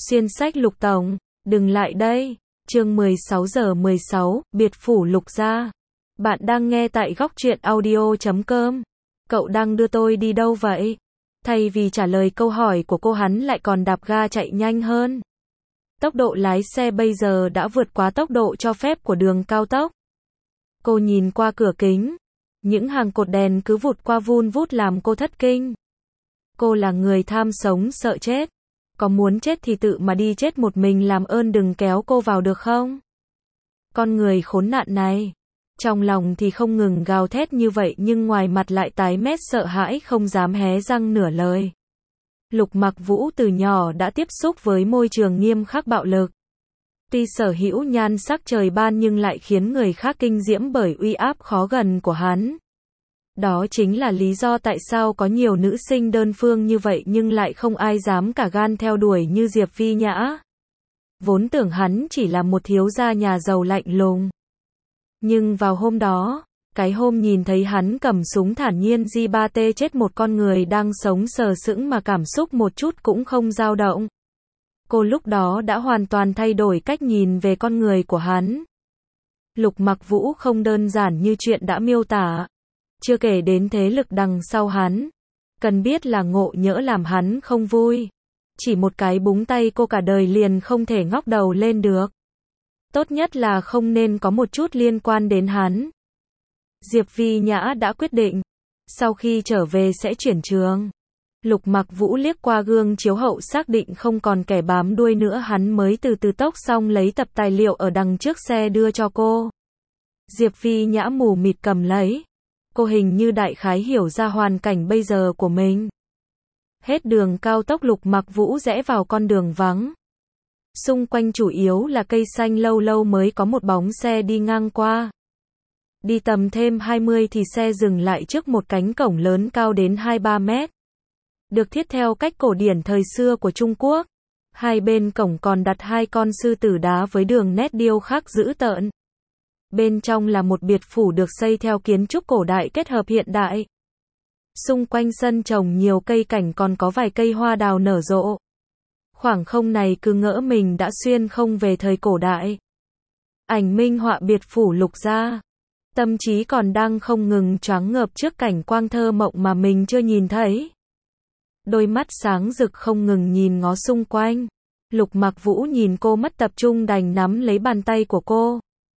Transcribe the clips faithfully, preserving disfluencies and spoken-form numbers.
Xuyên sách Lục Tổng, đừng lại đây. Chương mười sáu giờ mười sáu, biệt phủ Lục gia. Bạn đang nghe tại góc truyện audio chấm com. Cậu đang đưa tôi đi đâu vậy? Thay vì trả lời câu hỏi của cô, hắn lại còn đạp ga chạy nhanh hơn. Tốc độ lái xe bây giờ đã vượt quá tốc độ cho phép của đường cao tốc. Cô nhìn qua cửa kính. Những hàng cột đèn cứ vụt qua vun vút làm cô thất kinh. Cô là người tham sống sợ chết. Có muốn chết thì tự mà đi chết một mình, làm ơn đừng kéo cô vào được không? Con người khốn nạn này. Trong lòng thì không ngừng gào thét như vậy nhưng ngoài mặt lại tái mét sợ hãi, không dám hé răng nửa lời. Lục Mặc Vũ từ nhỏ đã tiếp xúc với môi trường nghiêm khắc bạo lực. Tuy sở hữu nhan sắc trời ban nhưng lại khiến người khác kinh diễm bởi uy áp khó gần của hắn. Đó chính là lý do tại sao có nhiều nữ sinh đơn phương như vậy nhưng lại không ai dám cả gan theo đuổi như Diệp Phi Nhã. Vốn tưởng hắn chỉ là một thiếu gia nhà giàu lạnh lùng. Nhưng vào hôm đó, cái hôm nhìn thấy hắn cầm súng thản nhiên gi ba tê chết một con người đang sống sờ sững mà cảm xúc một chút cũng không dao động. Cô lúc đó đã hoàn toàn thay đổi cách nhìn về con người của hắn. Lục Mặc Vũ không đơn giản như chuyện đã miêu tả. Chưa kể đến thế lực đằng sau hắn. Cần biết là Ngộ Nhỡ làm hắn không vui. Chỉ một cái búng tay cô cả đời liền không thể ngóc đầu lên được. Tốt nhất là không nên có một chút liên quan đến hắn. Diệp Phi Nhã đã quyết định. Sau khi trở về sẽ chuyển trường. Lục Mặc Vũ liếc qua gương chiếu hậu xác định không còn kẻ bám đuôi nữa, hắn mới từ từ tốc xong lấy tập tài liệu ở đằng trước xe đưa cho cô. Diệp Phi Nhã mù mịt cầm lấy. Cô hình như đại khái hiểu ra hoàn cảnh bây giờ của mình. Hết đường cao tốc, Lục Mặc Vũ rẽ vào con đường vắng. Xung quanh chủ yếu là cây xanh, lâu lâu mới có một bóng xe đi ngang qua. Đi tầm thêm hai mươi thì xe dừng lại trước một cánh cổng lớn cao đến hai ba mét. Được thiết theo cách cổ điển thời xưa của Trung Quốc. Hai bên cổng còn đặt hai con sư tử đá với đường nét điêu khắc dữ tợn. Bên trong là một biệt phủ được xây theo kiến trúc cổ đại kết hợp hiện đại. Xung quanh sân trồng nhiều cây cảnh, còn có vài cây hoa đào nở rộ. Khoảng không này cứ ngỡ mình đã xuyên không về thời cổ đại. Ảnh minh họa biệt phủ Lục gia. Tâm trí còn đang không ngừng choáng ngợp trước cảnh quang thơ mộng mà mình chưa nhìn thấy. Đôi mắt sáng rực không ngừng nhìn ngó xung quanh. Lục Mặc Vũ nhìn cô mất tập trung đành nắm lấy bàn tay của cô.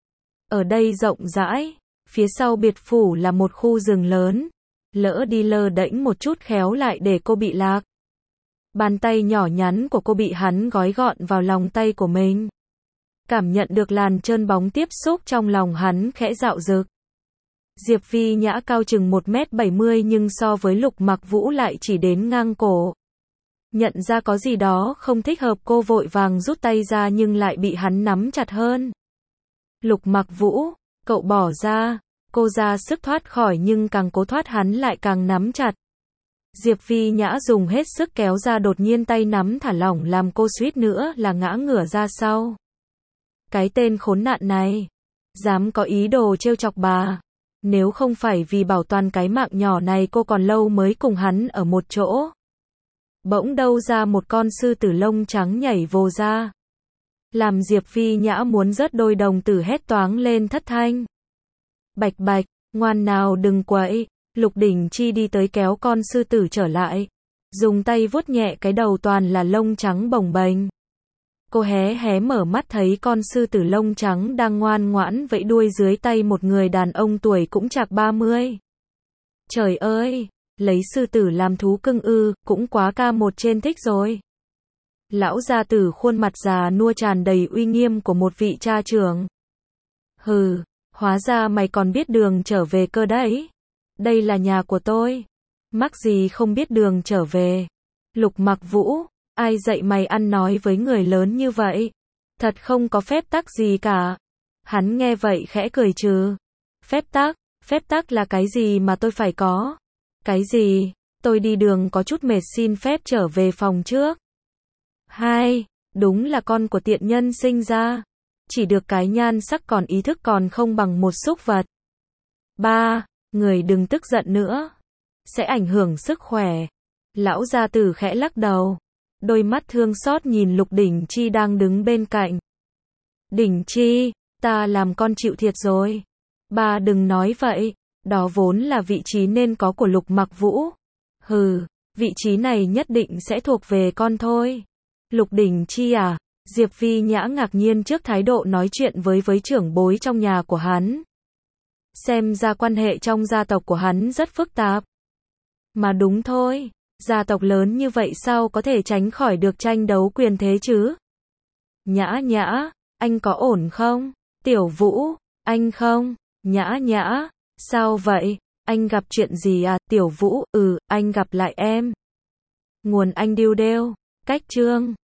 Ở đây rộng rãi, phía sau biệt phủ là một khu rừng lớn. Lỡ đi lơ đễnh một chút khéo lại để cô bị lạc. Bàn tay nhỏ nhắn của cô bị hắn gói gọn vào lòng tay của mình. Cảm nhận được làn trơn bóng tiếp xúc, trong lòng hắn khẽ dạo dực. Diệp Phi Nhã cao chừng một mét bảy mươi nhưng so với Lục Mặc Vũ lại chỉ đến ngang cổ. Nhận ra có gì đó không thích hợp, cô vội vàng rút tay ra nhưng lại bị hắn nắm chặt hơn. Lục Mặc Vũ, cậu bỏ ra. Cô ra sức thoát khỏi nhưng càng cố thoát hắn lại càng nắm chặt. Diệp Phi Nhã dùng hết sức kéo ra, đột nhiên tay nắm thả lỏng làm cô suýt nữa là ngã ngửa ra sau. Cái tên khốn nạn này, dám có ý đồ trêu chọc bà. Nếu không phải vì bảo toàn cái mạng nhỏ này cô còn lâu mới cùng hắn ở một chỗ. Bỗng đâu ra một con sư tử lông trắng nhảy vồ ra. Làm Diệp Phi Nhã muốn rớt đôi đồng tử hét toáng lên thất thanh. Bạch bạch, ngoan nào đừng quậy. Lục Đỉnh Chi đi tới kéo con sư tử trở lại. Dùng tay vuốt nhẹ cái đầu toàn là lông trắng bồng bềnh. Cô hé hé mở mắt thấy con sư tử lông trắng đang ngoan ngoãn vẫy đuôi dưới tay một người đàn ông tuổi cũng chạc ba mươi. Trời ơi, lấy sư tử làm thú cưng ư, cũng quá ca một trên thích rồi. Lão gia tử khuôn mặt già nua tràn đầy uy nghiêm của một vị cha trưởng. Hừ, hóa ra mày còn biết đường trở về cơ đấy. Đây là nhà của tôi. Mắc gì không biết đường trở về. Lục Mặc Vũ, ai dạy mày ăn nói với người lớn như vậy? Thật không có phép tắc gì cả. Hắn nghe vậy khẽ cười trừ. Phép tắc, phép tắc là cái gì mà tôi phải có? Cái gì? Tôi đi đường có chút mệt, xin phép trở về phòng trước. Hai, đúng là con của tiện nhân sinh ra. Chỉ được cái nhan sắc còn ý thức còn không bằng một súc vật. Ba, người đừng tức giận nữa. Sẽ ảnh hưởng sức khỏe. Lão gia tử khẽ lắc đầu. đôi mắt thương xót nhìn Lục Đỉnh Chi đang đứng bên cạnh. Đỉnh Chi, ta làm con chịu thiệt rồi. Ba đừng nói vậy, đó vốn là vị trí nên có của Lục Mặc Vũ. Hừ, vị trí này nhất định sẽ thuộc về con thôi. Lục Đỉnh Chi à? Diệp Vi Nhã ngạc nhiên trước thái độ nói chuyện với với trưởng bối trong nhà của hắn. Xem ra quan hệ trong gia tộc của hắn rất phức tạp. Mà đúng thôi, gia tộc lớn như vậy sao có thể tránh khỏi được tranh đấu quyền thế chứ? Nhã Nhã, anh có ổn không? Tiểu Vũ, anh không? Nhã Nhã, sao vậy? Anh gặp chuyện gì à? Tiểu Vũ, ừ, anh gặp lại em. Nguồn anh điêu đêu, cách chương.